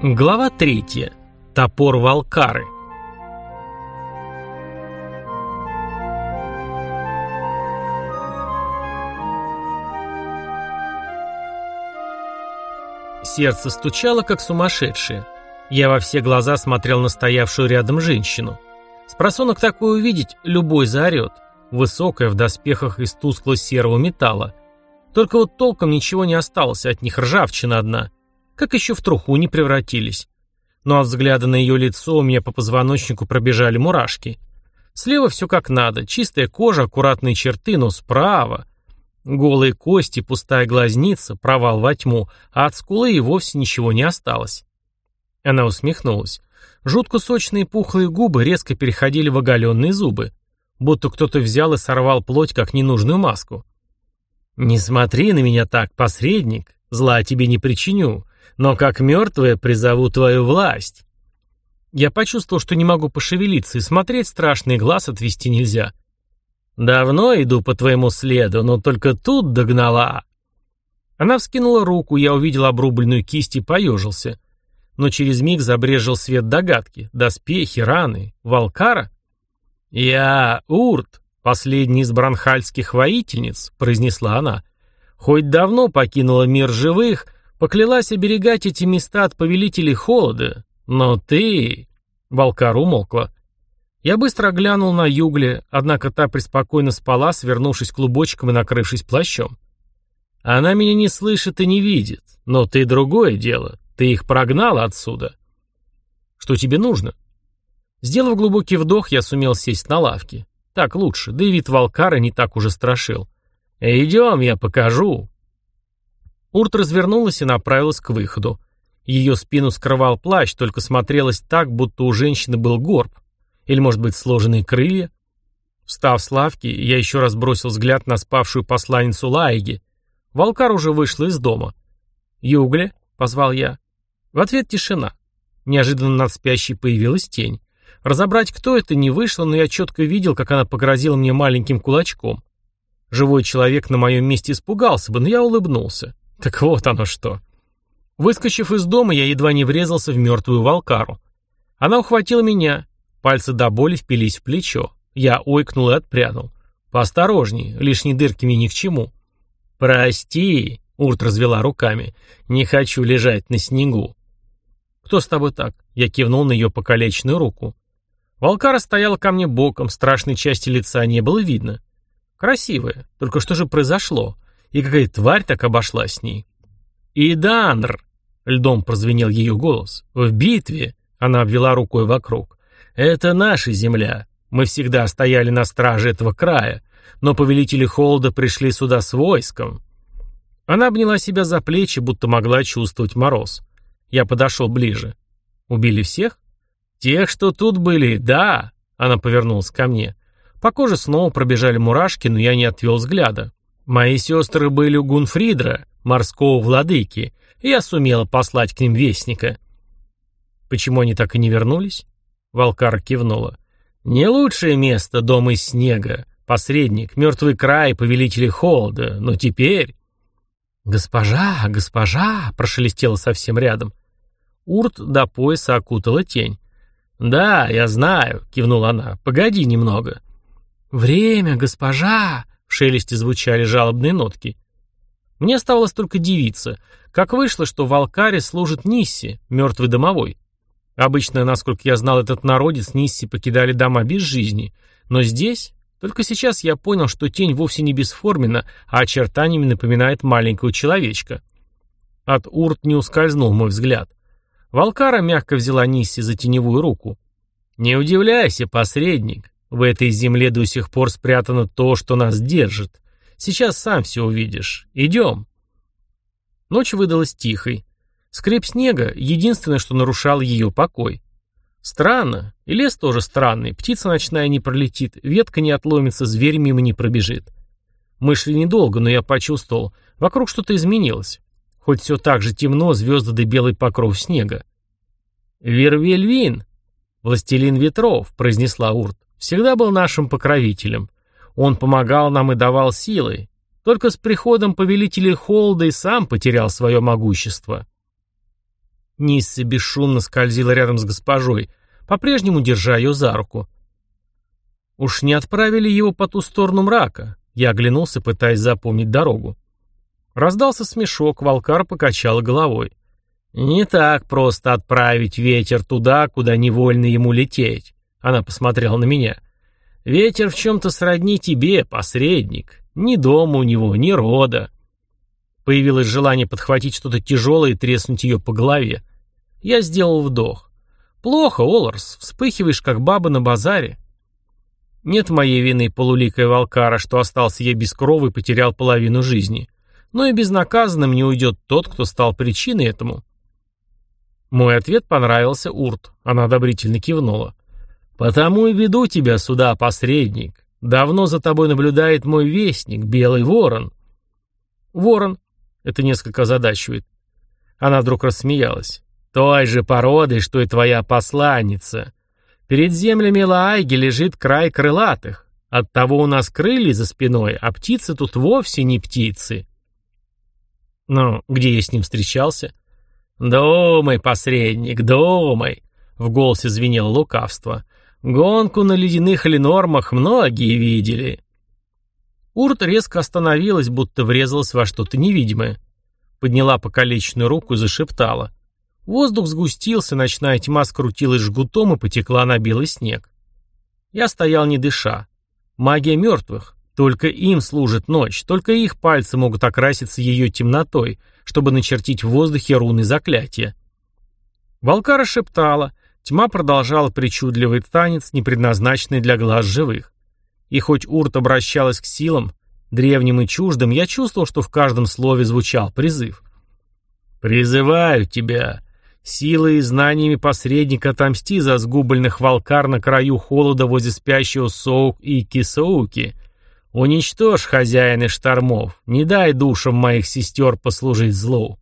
Глава 3. Топор Валкары. Сердце стучало, как сумасшедшее. Я во все глаза смотрел на стоявшую рядом женщину. Спросонок такое увидеть, любой заорет. Высокая, в доспехах из тускло-серого металла. Только вот толком ничего не осталось, от них ржавчина одна. Как еще в труху не превратились. Но от взгляда на ее лицо у меня по позвоночнику пробежали мурашки. Слева все как надо, чистая кожа, аккуратные черты, но справа... Голые кости, пустая глазница, провал во тьму, а от скулы и вовсе ничего не осталось. Она усмехнулась. Жутко сочные пухлые губы резко переходили в оголенные зубы. Будто кто-то взял и сорвал плоть, как ненужную маску. «Не смотри на меня так, посредник, зла тебе не причиню, но как мертвая призову твою власть». Я почувствовал, что не могу пошевелиться, и смотреть страшный глаз отвести нельзя. «Давно иду по твоему следу, но только тут догнала». Она вскинула руку, я увидел обрубленную кисть и поежился. Но через миг забрезжил свет догадки. Доспехи, раны. Валкара? «Я Урт, последний из бранхальских воительниц», — произнесла она. «Хоть давно покинула мир живых, поклялась оберегать эти места от повелителей холода. Но ты...» Валкара умолкла. Я быстро глянул на Югле, однако та преспокойно спала, свернувшись клубочком и накрывшись плащом. «Она меня не слышит и не видит, но ты другое дело. Ты их прогнала отсюда». «Что тебе нужно?» Сделав глубокий вдох, я сумел сесть на лавке. Так лучше, да и вид Валкары не так уже страшил. «Идем, я покажу». Урт развернулась и направилась к выходу. Ее спину скрывал плащ, только смотрелось так, будто у женщины был горб. Или, может быть, сложенные крылья? Встав с лавки, я еще раз бросил взгляд на спавшую посланницу Лаиги. Валкар уже вышла из дома. «Югле?» — позвал я. В ответ тишина. Неожиданно над спящей появилась тень. Разобрать, кто это, не вышло, но я четко видел, как она погрозила мне маленьким кулачком. Живой человек на моем месте испугался бы, но я улыбнулся. Так вот оно что. Выскочив из дома, я едва не врезался в мертвую Валкару. Она ухватила меня. Пальцы до боли впились в плечо. Я ойкнул и отпрянул. «Поосторожней, лишние дырки мне ни к чему». «Прости», — Урт развела руками, — «не хочу лежать на снегу». «Кто с тобой так?» — я кивнул на ее покалеченную руку. Валкара стояла ко мне боком, страшной части лица не было видно. Красивая, только что же произошло? И какая тварь так обошлась с ней? «Иданр!» — льдом прозвенел ее голос. «В битве!» — она обвела рукой вокруг. «Это наша земля. Мы всегда стояли на страже этого края, но повелители холода пришли сюда с войском». Она обняла себя за плечи, будто могла чувствовать мороз. Я подошел ближе. «Убили всех?» «Тех, что тут были, да!» Она повернулась ко мне. По коже снова пробежали мурашки, но я не отвел взгляда. «Мои сестры были у Гунфридра, морского владыки, и я сумела послать к ним вестника». «Почему они так и не вернулись?» Валкара кивнула. «Не лучшее место, дом из снега, посредник, мертвый край, повелители холода, но теперь...» «Госпожа, госпожа!» — прошелестело совсем рядом. Урт до пояса окутала тень. «Да, я знаю», — кивнула она, — «погоди немного». «Время, госпожа!» — в шелесте звучали жалобные нотки. Мне оставалось только дивиться, как вышло, что в Валкаре служит Нисси, мертвый домовой. Обычно, насколько я знал, этот народец Нисси покидали дома без жизни, но здесь... Только сейчас я понял, что тень вовсе не бесформенна, а очертаниями напоминает маленького человечка. От Урт не ускользнул мой взгляд. Валкара мягко взяла Нисси за теневую руку. «Не удивляйся, посредник. В этой земле до сих пор спрятано то, что нас держит. Сейчас сам все увидишь. Идем». Ночь выдалась тихой. Скрип снега — единственное, что нарушало ее покой. Странно, и лес тоже странный, птица ночная не пролетит, ветка не отломится, зверь мимо не пробежит. Мы шли недолго, но я почувствовал, вокруг что-то изменилось. Хоть все так же темно, звезды да белый покров снега. «Вервельвин, властелин ветров», — произнесла Урт, — «всегда был нашим покровителем. Он помогал нам и давал силы. Только с приходом повелителей холода и сам потерял свое могущество». Нисса бесшумно скользила рядом с госпожой, по-прежнему держа ее за руку. Уж не отправили его по ту сторону мрака? Я оглянулся, пытаясь запомнить дорогу. Раздался смешок, Валкара покачала головой. «Не так просто отправить ветер туда, куда невольно ему лететь». Она посмотрела на меня. «Ветер в чем-то сродни тебе, посредник. Ни дома у него, ни рода». Появилось желание подхватить что-то тяжелое и треснуть ее по голове. Я сделал вдох. «Плохо, Оларс, вспыхиваешь, как баба на базаре». Нет моей вины, полуликая Валкара, что остался я без крови и потерял половину жизни. Но и безнаказанным не уйдет тот, кто стал причиной этому. Мой ответ понравился Урт. Она одобрительно кивнула. «Потому и веду тебя сюда, посредник. Давно за тобой наблюдает мой вестник, Белый Ворон». «Ворон?» Это несколько озадачивает. Она вдруг рассмеялась. «Той же породы, что и твоя посланница. Перед землями Лаайги лежит край крылатых. Оттого у нас крылья за спиной, а птицы тут вовсе не птицы». «Ну, где я с ним встречался?» «Думай, посредник, думай!» В голосе звенело лукавство. «Гонку на ледяных ленормах многие видели». Урт резко остановилась, будто врезалась во что-то невидимое. Подняла покалеченную руку и зашептала. Воздух сгустился, ночная тьма скрутилась жгутом и потекла на белый снег. Я стоял не дыша. Магия мертвых. Только им служит ночь, только их пальцы могут окраситься ее темнотой, чтобы начертить в воздухе руны заклятия. Валкара шептала, тьма продолжала причудливый танец, не предназначенный для глаз живых. И хоть Урт обращалась к силам, древним и чуждым, я чувствовал, что в каждом слове звучал призыв. «Призываю тебя, силой и знаниями посредника отомсти за сгубленных Валкар на краю холода возле спящего Соук и Кисауки. Уничтожь хозяина штормов, не дай душам моих сестер послужить злу».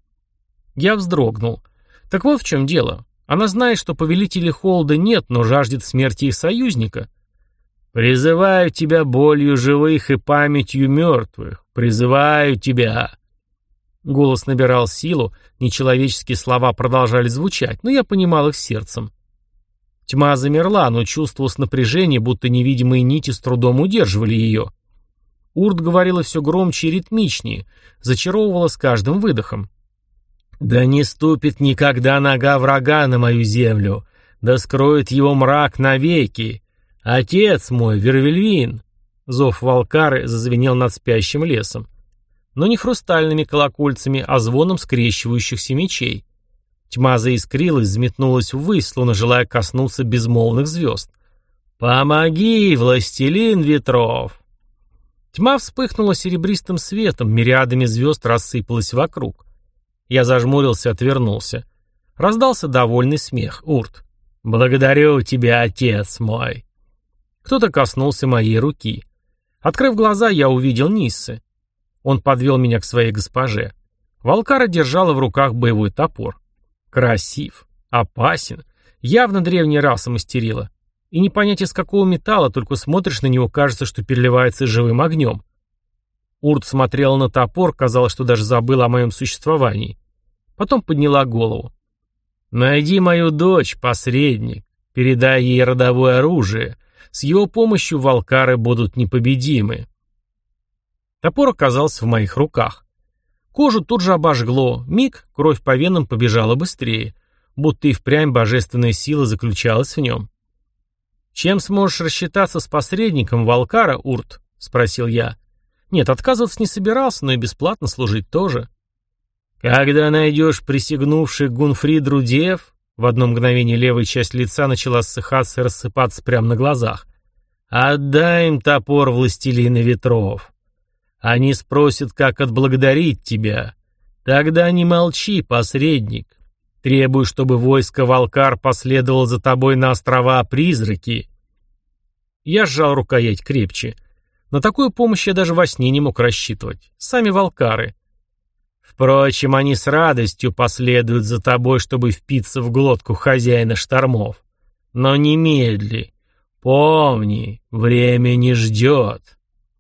Я вздрогнул. Так вот в чем дело. Она знает, что повелителей холода нет, но жаждет смерти их союзника. «Призываю тебя болью живых и памятью мертвых. Призываю тебя». Голос набирал силу, нечеловеческие слова продолжали звучать, но я понимал их сердцем. Тьма замерла, но чувствовалось напряжение, будто невидимые нити с трудом удерживали ее. Урт говорила все громче и ритмичнее, зачаровывала с каждым выдохом. «Да не ступит никогда нога врага на мою землю, да скроет его мрак навеки. Отец мой, Вервельвин!» Зов Валкары зазвенел над спящим лесом. Но не хрустальными колокольцами, а звоном скрещивающихся мечей. Тьма заискрилась, взметнулась ввысь, словно желая коснуться безмолвных звезд. «Помоги, властелин ветров!» Тьма вспыхнула серебристым светом, мириадами звезд рассыпалась вокруг. Я зажмурился, отвернулся. Раздался довольный смех. Урт. «Благодарю тебя, отец мой!» Кто-то коснулся моей руки. Открыв глаза, я увидел Ниссы. Он подвел меня к своей госпоже. Валкара держала в руках боевой топор. Красив, опасен, явно древняя раса мастерила. И не понять, из какого металла, только смотришь на него, кажется, что переливается живым огнем. Урт смотрела на топор, казалось, что даже забыла о моем существовании. Потом подняла голову. «Найди мою дочь, посредник, передай ей родовое оружие. С его помощью Валкары будут непобедимы». Топор оказался в моих руках. Кожу тут же обожгло, миг, кровь по венам побежала быстрее, будто и впрямь божественная сила заключалась в нем. «Чем сможешь рассчитаться с посредником, Валкара, Урт?» — спросил я. Нет, отказываться не собирался, но и бесплатно служить тоже. «Когда найдешь присягнувших Гунфридру дев», в одно мгновение левая часть лица начала ссыхаться и рассыпаться прямо на глазах, «отдай им топор властелина ветров. Они спросят, как отблагодарить тебя. Тогда не молчи, посредник. Требуй, чтобы войско Валкар последовало за тобой на острова-призраки». Я сжал рукоять крепче. На такую помощь я даже во сне не мог рассчитывать. Сами Валкары. «Впрочем, они с радостью последуют за тобой, чтобы впиться в глотку хозяина штормов. Но немедли. Помни, время не ждет».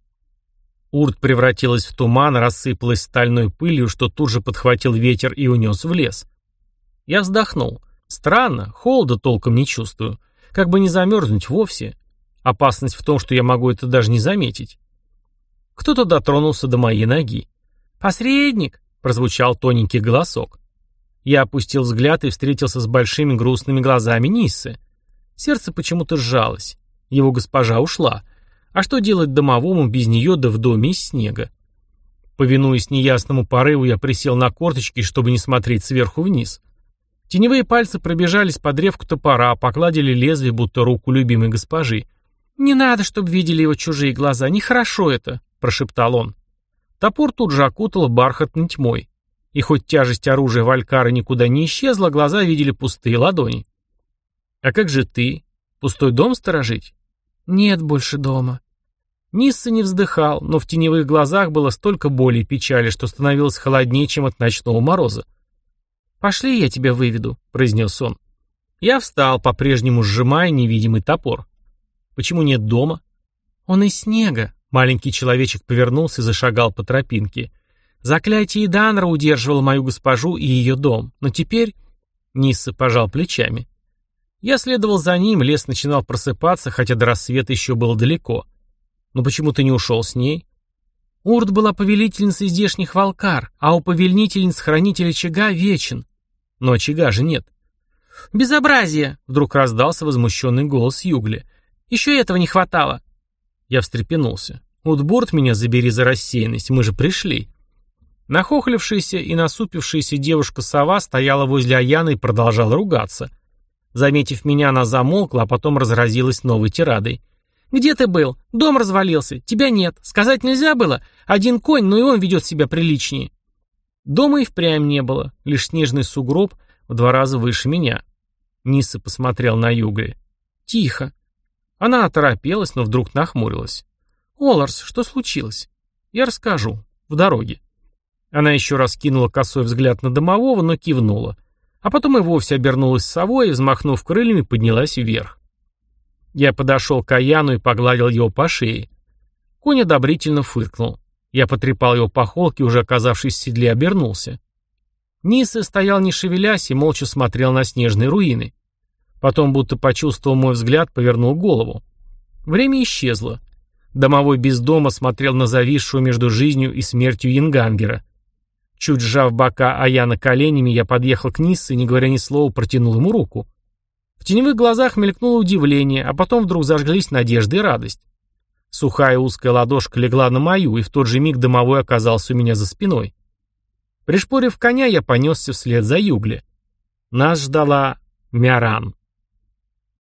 Урт превратилась в туман, рассыпалась стальной пылью, что тут же подхватил ветер и унес в лес. Я вздохнул. Странно, холода толком не чувствую. Как бы не замерзнуть вовсе. Опасность в том, что я могу это даже не заметить. Кто-то дотронулся до моей ноги. «Посредник!» — прозвучал тоненький голосок. Я опустил взгляд и встретился с большими грустными глазами Ниссы. Сердце почему-то сжалось. Его госпожа ушла. А что делать домовому без нее да в доме из снега? Повинуясь неясному порыву, я присел на корточки, чтобы не смотреть сверху вниз. Теневые пальцы пробежались по древку топора, погладили лезвие, будто руку любимой госпожи. «Не надо, чтобы видели его чужие глаза, нехорошо это», — прошептал он. Топор тут же окутал бархатной тьмой. И хоть тяжесть оружия Валькары никуда не исчезла, глаза видели пустые ладони. «А как же ты? Пустой дом сторожить?» «Нет больше дома». Нисса не вздыхал, но в теневых глазах было столько боли и печали, что становилось холоднее, чем от ночного мороза. «Пошли, я тебя выведу», — произнес он. Я встал, по-прежнему сжимая невидимый топор. «Почему нет дома?» «Он из снега». Маленький человечек повернулся и зашагал по тропинке. «Заклятие Иданра удерживало мою госпожу и ее дом. Но теперь...» Нисса пожал плечами. Я следовал за ним, лес начинал просыпаться, хотя до рассвета еще было далеко. «Но почему ты не ушел с ней?» «Урт была повелительницей здешних Валкар, а у повелительниц-хранителя очага вечен». «Но очага же нет». «Безобразие!» — вдруг раздался возмущенный голос Югли. «Еще этого не хватало». Я встрепенулся. «Утборд, меня забери за рассеянность, мы же пришли». Нахохлившаяся и насупившаяся девушка-сова стояла возле Аяны и продолжала ругаться. Заметив меня, она замолкла, а потом разразилась новой тирадой. «Где ты был? Дом развалился. Тебя нет. Сказать нельзя было? Один конь, но и он ведет себя приличнее». Дома и впрямь не было. Лишь снежный сугроб в 2 раза выше меня. Нисса посмотрел на Югли. «Тихо». Она оторопелась, но вдруг нахмурилась. «Оларс, что случилось?» «Я расскажу. В дороге». Она еще раз кинула косой взгляд на домового, но кивнула. А потом и вовсе обернулась совой и, взмахнув крыльями, поднялась вверх. Я подошел к Аяну и погладил его по шее. Конь одобрительно фыркнул. Я потрепал его по холке, уже оказавшись в седле, обернулся. Нисса стоял не шевелясь и молча смотрел на снежные руины. Потом, будто почувствовал мой взгляд, повернул голову. Время исчезло. Домовой без дома смотрел на зависшую между жизнью и смертью Янгангера. Чуть сжав бока Аяна коленями, я подъехал к Ниссе и, не говоря ни слова, протянул ему руку. В теневых глазах мелькнуло удивление, а потом вдруг зажглись надежда и радость. Сухая узкая ладошка легла на мою, и в тот же миг домовой оказался у меня за спиной. Пришпорив коня, я понесся вслед за Югли. Нас ждала Мяран.